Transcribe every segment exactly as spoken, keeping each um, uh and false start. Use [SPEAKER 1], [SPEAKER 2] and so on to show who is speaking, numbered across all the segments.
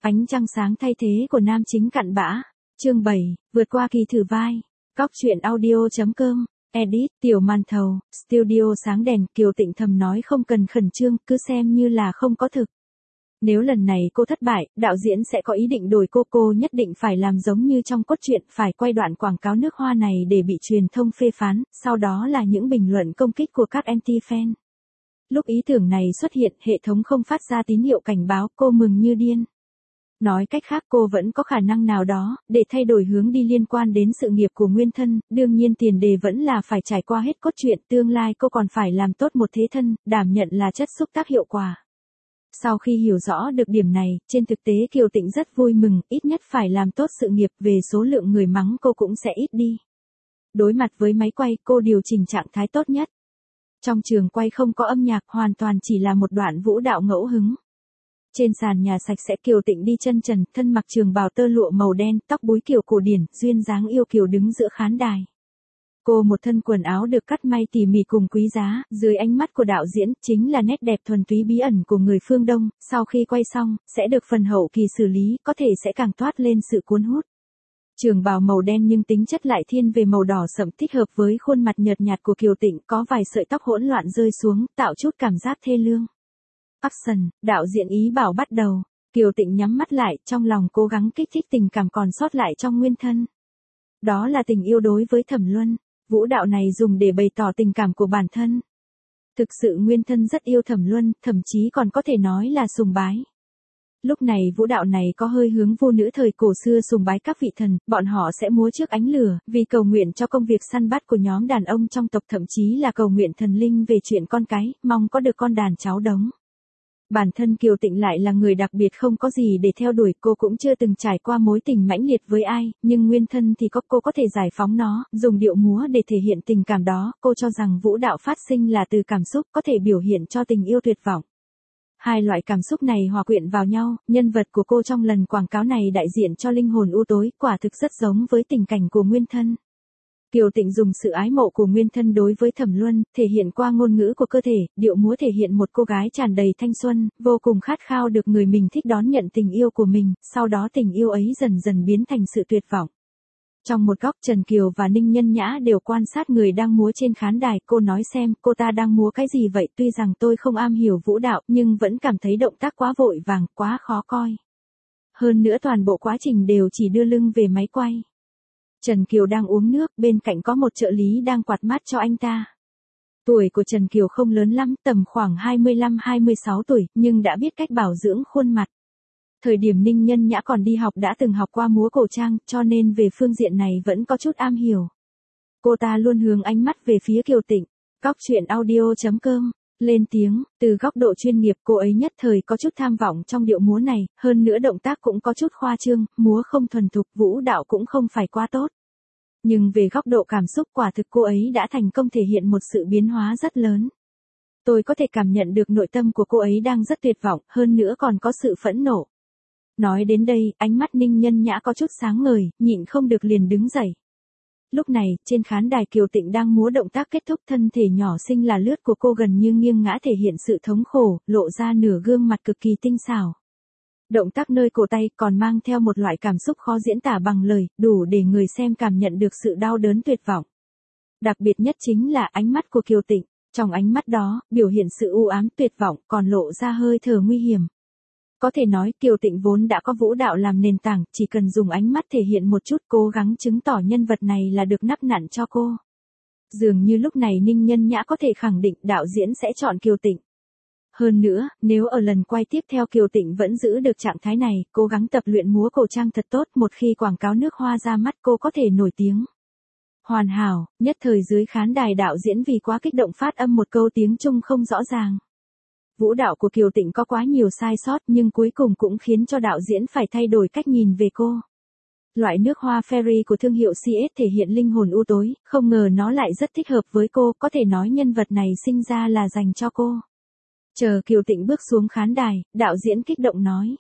[SPEAKER 1] Ánh trăng sáng thay thế của nam chính cặn bã. Chương bảy, vượt qua kỳ thử vai. Cóc truyện audio chấm com. Edit, Tiểu Màn Thầu, Studio sáng đèn. Kiều Tịnh thầm nói không cần khẩn trương, cứ xem như là không có thực. Nếu lần này cô thất bại, đạo diễn sẽ có ý định đổi cô. Cô nhất định phải làm giống như trong cốt truyện, phải quay đoạn quảng cáo nước hoa này để bị truyền thông phê phán, sau đó là những bình luận công kích của các anti-fan. Lúc ý tưởng này xuất hiện, hệ thống không phát ra tín hiệu cảnh báo, cô mừng như điên. Nói cách khác, cô vẫn có khả năng nào đó để thay đổi hướng đi liên quan đến sự nghiệp của nguyên thân, đương nhiên tiền đề vẫn là phải trải qua hết cốt truyện, tương lai cô còn phải làm tốt một thế thân, đảm nhận là chất xúc tác hiệu quả. Sau khi hiểu rõ được điểm này, trên thực tế Kiều Tịnh rất vui mừng, ít nhất phải làm tốt sự nghiệp, về số lượng người mắng cô cũng sẽ ít đi. Đối mặt với máy quay, cô điều chỉnh trạng thái tốt nhất. Trong trường quay không có âm nhạc, hoàn toàn chỉ là một đoạn vũ đạo ngẫu hứng. Trên sàn nhà sạch sẽ, Kiều Tịnh đi chân trần, thân mặc trường bào tơ lụa màu đen, tóc búi kiểu cổ điển, duyên dáng yêu kiều đứng giữa khán đài. Cô một thân quần áo được cắt may tỉ mỉ cùng quý giá, dưới ánh mắt của đạo diễn, chính là nét đẹp thuần túy bí ẩn của người phương Đông, sau khi quay xong, sẽ được phần hậu kỳ xử lý, có thể sẽ càng toát lên sự cuốn hút. Trường bào màu đen nhưng tính chất lại thiên về màu đỏ sẫm, thích hợp với khuôn mặt nhợt nhạt của Kiều Tịnh, có vài sợi tóc hỗn loạn rơi xuống, tạo chút cảm giác thê lương. Action, đạo diễn ý bảo bắt đầu. Kiều Tịnh nhắm mắt lại, trong lòng cố gắng kích thích tình cảm còn sót lại trong nguyên thân. Đó là tình yêu đối với Thẩm Luân. Vũ đạo này dùng để bày tỏ tình cảm của bản thân. Thực sự nguyên thân rất yêu Thẩm Luân, thậm chí còn có thể nói là sùng bái. Lúc này vũ đạo này có hơi hướng vô nữ thời cổ xưa sùng bái các vị thần, bọn họ sẽ múa trước ánh lửa, vì cầu nguyện cho công việc săn bắt của nhóm đàn ông trong tộc, thậm chí là cầu nguyện thần linh về chuyện con cái, mong có được con đàn cháu đống. Bản thân Kiều Tịnh lại là người đặc biệt không có gì để theo đuổi, cô cũng chưa từng trải qua mối tình mãnh liệt với ai, nhưng nguyên thân thì có, cô có thể giải phóng nó, dùng điệu múa để thể hiện tình cảm đó, cô cho rằng vũ đạo phát sinh là từ cảm xúc, có thể biểu hiện cho tình yêu tuyệt vọng. Hai loại cảm xúc này hòa quyện vào nhau, nhân vật của cô trong lần quảng cáo này đại diện cho linh hồn u tối, quả thực rất giống với tình cảnh của nguyên thân. Kiều Tịnh dùng sự ái mộ của nguyên thân đối với Thẩm Luân, thể hiện qua ngôn ngữ của cơ thể, điệu múa thể hiện một cô gái tràn đầy thanh xuân, vô cùng khát khao được người mình thích đón nhận tình yêu của mình, sau đó tình yêu ấy dần dần biến thành sự tuyệt vọng. Trong một góc, Trần Kiều và Ninh Nhân Nhã đều quan sát người đang múa trên khán đài, cô nói xem, cô ta đang múa cái gì vậy, tuy rằng tôi không am hiểu vũ đạo, nhưng vẫn cảm thấy động tác quá vội vàng, quá khó coi. Hơn nữa toàn bộ quá trình đều chỉ đưa lưng về máy quay. Trần Kiều đang uống nước, bên cạnh có một trợ lý đang quạt mát cho anh ta. Tuổi của Trần Kiều không lớn lắm, tầm khoảng hai mươi lăm hai mươi sáu tuổi, nhưng đã biết cách bảo dưỡng khuôn mặt. Thời điểm Ninh Nhân Nhã còn đi học đã từng học qua múa cổ trang, cho nên về phương diện này vẫn có chút am hiểu. Cô ta luôn hướng ánh mắt về phía Kiều Tịnh. Cóc truyện audio chấm com. Lên tiếng, từ góc độ chuyên nghiệp cô ấy nhất thời có chút tham vọng trong điệu múa này, hơn nữa động tác cũng có chút khoa trương, múa không thuần thục, vũ đạo cũng không phải quá tốt. Nhưng về góc độ cảm xúc quả thực cô ấy đã thành công thể hiện một sự biến hóa rất lớn. Tôi có thể cảm nhận được nội tâm của cô ấy đang rất tuyệt vọng, hơn nữa còn có sự phẫn nộ. Nói đến đây, ánh mắt Ninh Nhân Nhã có chút sáng ngời, nhịn không được liền đứng dậy. Lúc này, trên khán đài Kiều Tịnh đang múa động tác kết thúc, thân thể nhỏ xinh là lướt của cô gần như nghiêng ngã thể hiện sự thống khổ, lộ ra nửa gương mặt cực kỳ tinh xảo. Động tác nơi cổ tay còn mang theo một loại cảm xúc khó diễn tả bằng lời, đủ để người xem cảm nhận được sự đau đớn tuyệt vọng. Đặc biệt nhất chính là ánh mắt của Kiều Tịnh, trong ánh mắt đó, biểu hiện sự u ám tuyệt vọng, còn lộ ra hơi thở nguy hiểm. Có thể nói Kiều Tịnh vốn đã có vũ đạo làm nền tảng, chỉ cần dùng ánh mắt thể hiện một chút, cố gắng chứng tỏ nhân vật này là được nắp nặn cho cô. Dường như lúc này Ninh Nhân Nhã có thể khẳng định đạo diễn sẽ chọn Kiều Tịnh. Hơn nữa, nếu ở lần quay tiếp theo Kiều Tịnh vẫn giữ được trạng thái này, cố gắng tập luyện múa cổ trang thật tốt, một khi quảng cáo nước hoa ra mắt cô có thể nổi tiếng. Hoàn hảo, nhất thời dưới khán đài đạo diễn vì quá kích động phát âm một câu tiếng Trung không rõ ràng. Vũ đạo của Kiều Tịnh có quá nhiều sai sót nhưng cuối cùng cũng khiến cho đạo diễn phải thay đổi cách nhìn về cô. Loại nước hoa Fairy của thương hiệu xê ét thể hiện linh hồn u tối, không ngờ nó lại rất thích hợp với cô, có thể nói nhân vật này sinh ra là dành cho cô. Chờ Kiều Tịnh bước xuống khán đài, đạo diễn kích động nói.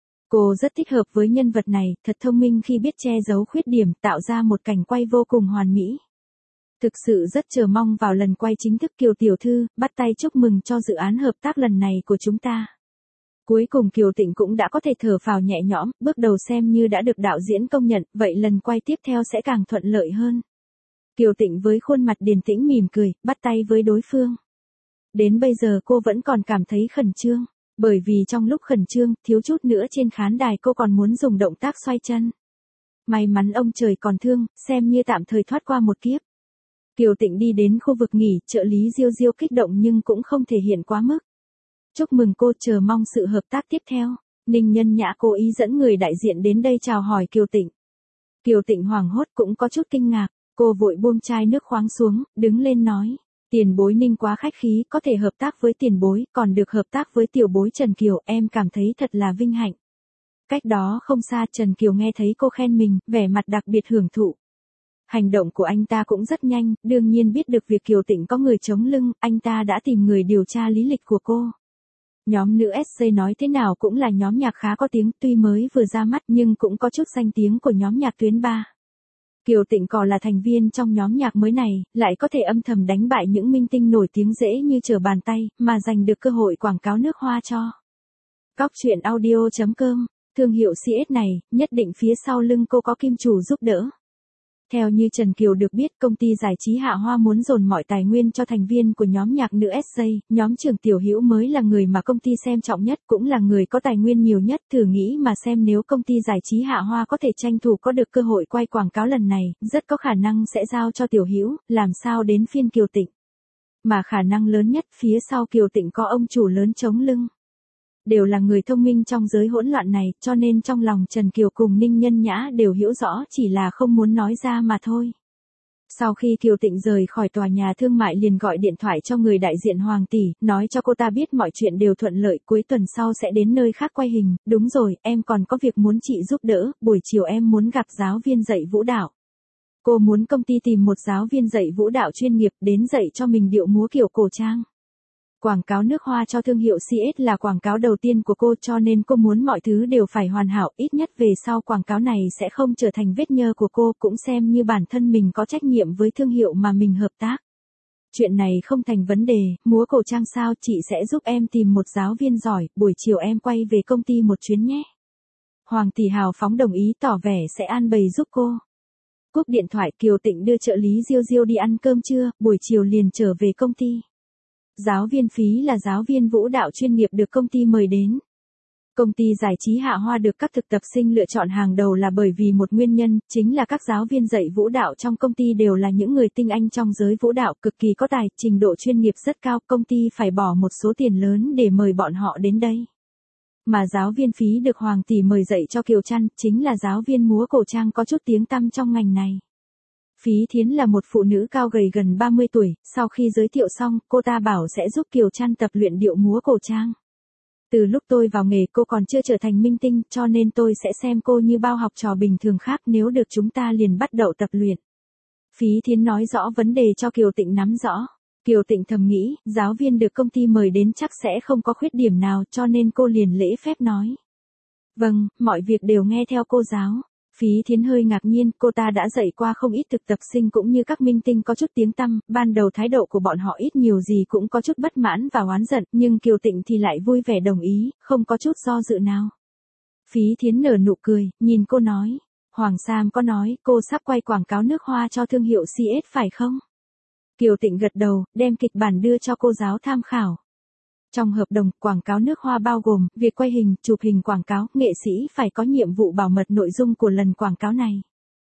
[SPEAKER 1] Cô rất thích hợp với nhân vật này, thật thông minh khi biết che giấu khuyết điểm, tạo ra một cảnh quay vô cùng hoàn mỹ. Thực sự rất chờ mong vào lần quay chính thức. Kiều tiểu thư, bắt tay chúc mừng cho dự án hợp tác lần này của chúng ta. Cuối cùng Kiều Tịnh cũng đã có thể thở phào nhẹ nhõm, bước đầu xem như đã được đạo diễn công nhận, vậy lần quay tiếp theo sẽ càng thuận lợi hơn. Kiều Tịnh với khuôn mặt điềm tĩnh mỉm cười, bắt tay với đối phương. Đến bây giờ cô vẫn còn cảm thấy khẩn trương, bởi vì trong lúc khẩn trương, thiếu chút nữa trên khán đài cô còn muốn dùng động tác xoay chân. May mắn ông trời còn thương, xem như tạm thời thoát qua một kiếp. Kiều Tịnh đi đến khu vực nghỉ, trợ lý Diêu Diêu kích động nhưng cũng không thể hiện quá mức. Chúc mừng cô, chờ mong sự hợp tác tiếp theo. Ninh Nhân Nhã cố ý dẫn người đại diện đến đây chào hỏi Kiều Tịnh. Kiều Tịnh hoảng hốt cũng có chút kinh ngạc, cô vội buông chai nước khoáng xuống, đứng lên nói. Tiền bối Ninh quá khách khí, có thể hợp tác với tiền bối, còn được hợp tác với tiểu bối Trần Kiều, em cảm thấy thật là vinh hạnh. Cách đó không xa Trần Kiều nghe thấy cô khen mình, vẻ mặt đặc biệt hưởng thụ. Hành động của anh ta cũng rất nhanh, đương nhiên biết được việc Kiều Tịnh có người chống lưng, anh ta đã tìm người điều tra lý lịch của cô. Nhóm nữ ét xê nói thế nào cũng là nhóm nhạc khá có tiếng, tuy mới vừa ra mắt nhưng cũng có chút danh tiếng của nhóm nhạc tuyến ba. Kiều Tịnh còn là thành viên trong nhóm nhạc mới này, lại có thể âm thầm đánh bại những minh tinh nổi tiếng dễ như trở bàn tay, mà giành được cơ hội quảng cáo nước hoa cho. Cóc truyện audio chấm com, thương hiệu xê ét này, nhất định phía sau lưng cô có kim chủ giúp đỡ. Theo như Trần Kiều được biết, công ty giải trí Hạ Hoa muốn dồn mọi tài nguyên cho thành viên của nhóm nhạc nữ ét xê, nhóm trưởng Tiểu Hữu mới là người mà công ty xem trọng nhất, cũng là người có tài nguyên nhiều nhất. Thử nghĩ mà xem, nếu công ty giải trí Hạ Hoa có thể tranh thủ có được cơ hội quay quảng cáo lần này, rất có khả năng sẽ giao cho Tiểu Hữu, làm sao đến phiên Kiều Tịnh. Mà khả năng lớn nhất phía sau Kiều Tịnh có ông chủ lớn chống lưng. Đều là người thông minh trong giới hỗn loạn này, cho nên trong lòng Trần Kiều cùng Ninh Nhân Nhã đều hiểu rõ, chỉ là không muốn nói ra mà thôi. Sau khi Kiều Tịnh rời khỏi tòa nhà thương mại liền gọi điện thoại cho người đại diện Hoàng tỷ, nói cho cô ta biết mọi chuyện đều thuận lợi, cuối tuần sau sẽ đến nơi khác quay hình. Đúng rồi, em còn có việc muốn chị giúp đỡ, buổi chiều em muốn gặp giáo viên dạy vũ đạo. Cô muốn công ty tìm một giáo viên dạy vũ đạo chuyên nghiệp đến dạy cho mình điệu múa kiểu cổ trang. Quảng cáo nước hoa cho thương hiệu xê ét là quảng cáo đầu tiên của cô, cho nên cô muốn mọi thứ đều phải hoàn hảo, ít nhất về sau quảng cáo này sẽ không trở thành vết nhơ của cô, cũng xem như bản thân mình có trách nhiệm với thương hiệu mà mình hợp tác. Chuyện này không thành vấn đề, múa cổ trang sao, chị sẽ giúp em tìm một giáo viên giỏi, buổi chiều em quay về công ty một chuyến nhé. Hoàng tỷ hào phóng đồng ý, tỏ vẻ sẽ an bày giúp cô. Cúp điện thoại, Kiều Tịnh đưa trợ lý Diêu Diêu đi ăn cơm trưa, buổi chiều liền trở về công ty. Giáo viên Phí là giáo viên vũ đạo chuyên nghiệp được công ty mời đến. Công ty giải trí Hạ Hoa được các thực tập sinh lựa chọn hàng đầu là bởi vì một nguyên nhân, chính là các giáo viên dạy vũ đạo trong công ty đều là những người tinh anh trong giới vũ đạo, cực kỳ có tài, trình độ chuyên nghiệp rất cao, công ty phải bỏ một số tiền lớn để mời bọn họ đến đây. Mà giáo viên Phí được Hoàng tỷ mời dạy cho Kiều Trăn, chính là giáo viên múa cổ trang có chút tiếng tăm trong ngành này. Phí Thiến là một phụ nữ cao gầy gần ba mươi tuổi, sau khi giới thiệu xong, cô ta bảo sẽ giúp Kiều Trăn tập luyện điệu múa cổ trang. Từ lúc tôi vào nghề cô còn chưa trở thành minh tinh, cho nên tôi sẽ xem cô như bao học trò bình thường khác, nếu được chúng ta liền bắt đầu tập luyện. Phí Thiến nói rõ vấn đề cho Kiều Tịnh nắm rõ. Kiều Tịnh thầm nghĩ, giáo viên được công ty mời đến chắc sẽ không có khuyết điểm nào, cho nên cô liền lễ phép nói. Vâng, mọi việc đều nghe theo cô giáo. Phí Thiến hơi ngạc nhiên, cô ta đã dạy qua không ít thực tập sinh cũng như các minh tinh có chút tiếng tăm, ban đầu thái độ của bọn họ ít nhiều gì cũng có chút bất mãn và oán giận, nhưng Kiều Tịnh thì lại vui vẻ đồng ý, không có chút do dự nào. Phí Thiến nở nụ cười, nhìn cô nói, Hoàng Sam có nói, cô sắp quay quảng cáo nước hoa cho thương hiệu xê ét phải không? Kiều Tịnh gật đầu, đem kịch bản đưa cho cô giáo tham khảo. Trong hợp đồng, quảng cáo nước hoa bao gồm, việc quay hình, chụp hình quảng cáo, nghệ sĩ phải có nhiệm vụ bảo mật nội dung của lần quảng cáo này.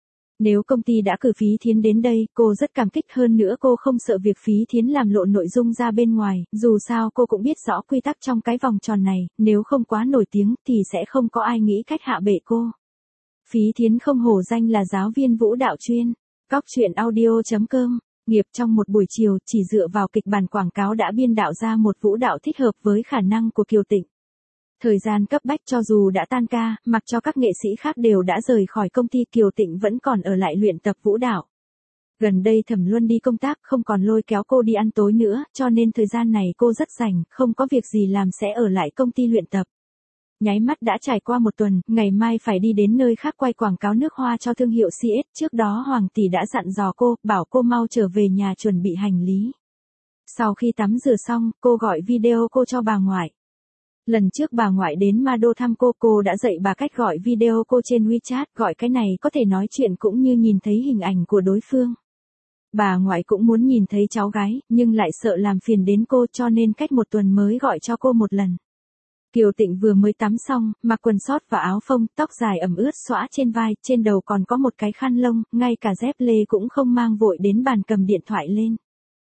[SPEAKER 1] Nếu công ty đã cử Phí Thiến đến đây, cô rất cảm kích, hơn nữa cô không sợ việc Phí Thiến làm lộ nội dung ra bên ngoài, dù sao cô cũng biết rõ quy tắc trong cái vòng tròn này, nếu không quá nổi tiếng thì sẽ không có ai nghĩ cách hạ bệ cô. Phí Thiến không hổ danh là giáo viên vũ đạo chuyên. Cóc truyện audio chấm com. Nghiệp trong một buổi chiều, chỉ dựa vào kịch bản quảng cáo đã biên đạo ra một vũ đạo thích hợp với khả năng của Kiều Tịnh. Thời gian cấp bách, cho dù đã tan ca, mặc cho các nghệ sĩ khác đều đã rời khỏi công ty, Kiều Tịnh vẫn còn ở lại luyện tập vũ đạo. Gần đây Thẩm Luân đi công tác, không còn lôi kéo cô đi ăn tối nữa, cho nên thời gian này cô rất rảnh, không có việc gì làm sẽ ở lại công ty luyện tập. Nháy mắt đã trải qua một tuần, ngày mai phải đi đến nơi khác quay quảng cáo nước hoa cho thương hiệu xê ét, trước đó Hoàng tỷ đã dặn dò cô, bảo cô mau trở về nhà chuẩn bị hành lý. Sau khi tắm rửa xong, cô gọi video cô cho bà ngoại. Lần trước bà ngoại đến Ma Đô thăm cô, cô đã dạy bà cách gọi video cô trên WeChat, gọi cái này có thể nói chuyện cũng như nhìn thấy hình ảnh của đối phương. Bà ngoại cũng muốn nhìn thấy cháu gái, nhưng lại sợ làm phiền đến cô cho nên cách một tuần mới gọi cho cô một lần. Kiều Tịnh vừa mới tắm xong, mặc quần sót và áo phông, tóc dài ẩm ướt xõa trên vai, trên đầu còn có một cái khăn lông, ngay cả dép lê cũng không mang, vội đến bàn cầm điện thoại lên.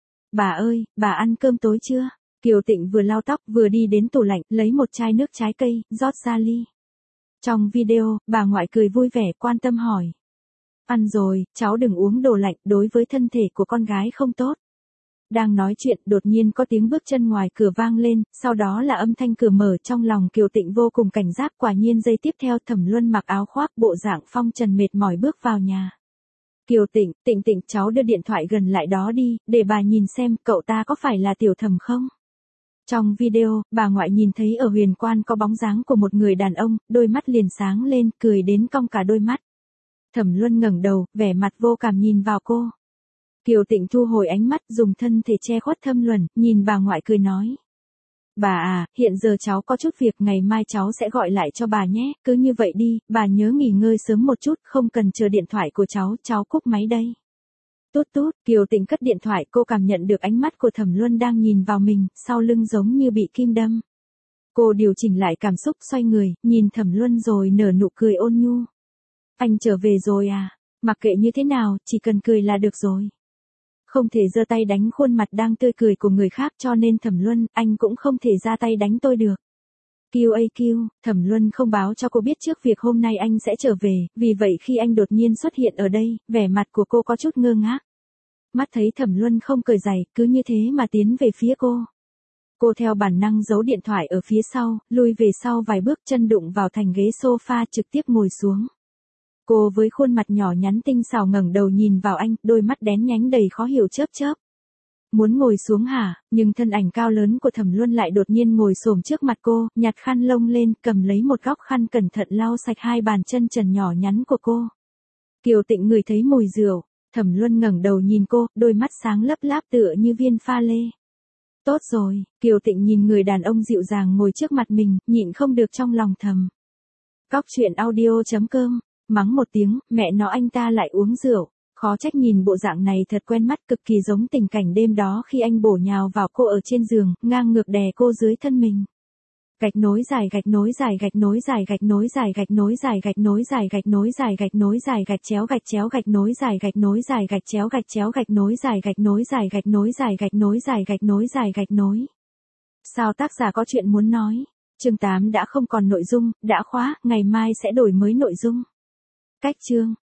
[SPEAKER 1] Bà ơi, bà ăn cơm tối chưa? Kiều Tịnh vừa lau tóc vừa đi đến tủ lạnh, lấy một chai nước trái cây, rót ra ly. Trong video, bà ngoại cười vui vẻ quan tâm hỏi. Ăn rồi, cháu đừng uống đồ lạnh, đối với thân thể của con gái không tốt. Đang nói chuyện, đột nhiên có tiếng bước chân ngoài cửa vang lên, sau đó là âm thanh cửa mở, trong lòng Kiều Tịnh vô cùng cảnh giác, quả nhiên giây tiếp theo Thẩm Luân mặc áo khoác, bộ dạng phong trần mệt mỏi bước vào nhà. Kiều Tịnh, Tịnh Tịnh, cháu đưa điện thoại gần lại đó đi, để bà nhìn xem cậu ta có phải là Tiểu Thẩm không? Trong video, bà ngoại nhìn thấy ở huyền quan có bóng dáng của một người đàn ông, đôi mắt liền sáng lên, cười đến cong cả đôi mắt. Thẩm Luân ngẩng đầu, vẻ mặt vô cảm nhìn vào cô. Kiều Tịnh thu hồi ánh mắt, dùng thân thể che khuất thâm luẩn, nhìn bà ngoại cười nói. Bà à, hiện giờ cháu có chút việc, ngày mai cháu sẽ gọi lại cho bà nhé, cứ như vậy đi, bà nhớ nghỉ ngơi sớm một chút, không cần chờ điện thoại của cháu, cháu cúp máy đây. Tút tút, Kiều Tịnh cất điện thoại, cô cảm nhận được ánh mắt của Thẩm Luân đang nhìn vào mình, sau lưng giống như bị kim đâm. Cô điều chỉnh lại cảm xúc, xoay người, nhìn Thẩm Luân rồi nở nụ cười ôn nhu. Anh trở về rồi à? Mặc kệ như thế nào, chỉ cần cười là được rồi. Không thể giơ tay đánh khuôn mặt đang tươi cười của người khác, cho nên Thẩm Luân, anh cũng không thể ra tay đánh tôi được. Kiều a Kiều, Thẩm Luân không báo cho cô biết trước việc hôm nay anh sẽ trở về, vì vậy khi anh đột nhiên xuất hiện ở đây, vẻ mặt của cô có chút ngơ ngác. Mắt thấy Thẩm Luân không cởi giày, cứ như thế mà tiến về phía cô. Cô theo bản năng giấu điện thoại ở phía sau, lùi về sau vài bước, chân đụng vào thành ghế sofa, trực tiếp ngồi xuống. Cô với khuôn mặt nhỏ nhắn tinh xảo ngẩng đầu nhìn vào anh, đôi mắt đén nhánh đầy khó hiểu chớp chớp. Muốn ngồi xuống hả? Nhưng thân ảnh cao lớn của Thẩm Luân lại đột nhiên ngồi xổm trước mặt cô, nhặt khăn lông lên, cầm lấy một góc khăn cẩn thận lau sạch hai bàn chân trần nhỏ nhắn của cô. Kiều Tịnh ngửi thấy mùi rượu, Thẩm Luân ngẩng đầu nhìn cô, đôi mắt sáng lấp láp tựa như viên pha lê. Tốt rồi, Kiều Tịnh nhìn người đàn ông dịu dàng ngồi trước mặt mình, nhịn không được trong lòng thầm. Cóc truyện audio chấm com. Mắng một tiếng, mẹ nó anh ta lại uống rượu, khó trách nhìn bộ dạng này thật quen mắt, cực kỳ giống tình cảnh đêm đó khi anh bổ nhào vào cô ở trên giường, ngang ngược đè cô dưới thân mình. Gạch nối dài gạch nối dài gạch nối dài gạch nối dài gạch nối dài gạch nối dài gạch nối dài gạch nối dài gạch chéo gạch chéo gạch nối dài gạch nối dài gạch chéo gạch chéo gạch nối dài gạch nối dài gạch nối dài gạch nối dài gạch nối dài gạch nối. Sao tác giả có chuyện muốn nói? Chương tám đã không còn nội dung, đã khóa, ngày mai sẽ đổi mới nội dung. Cách chương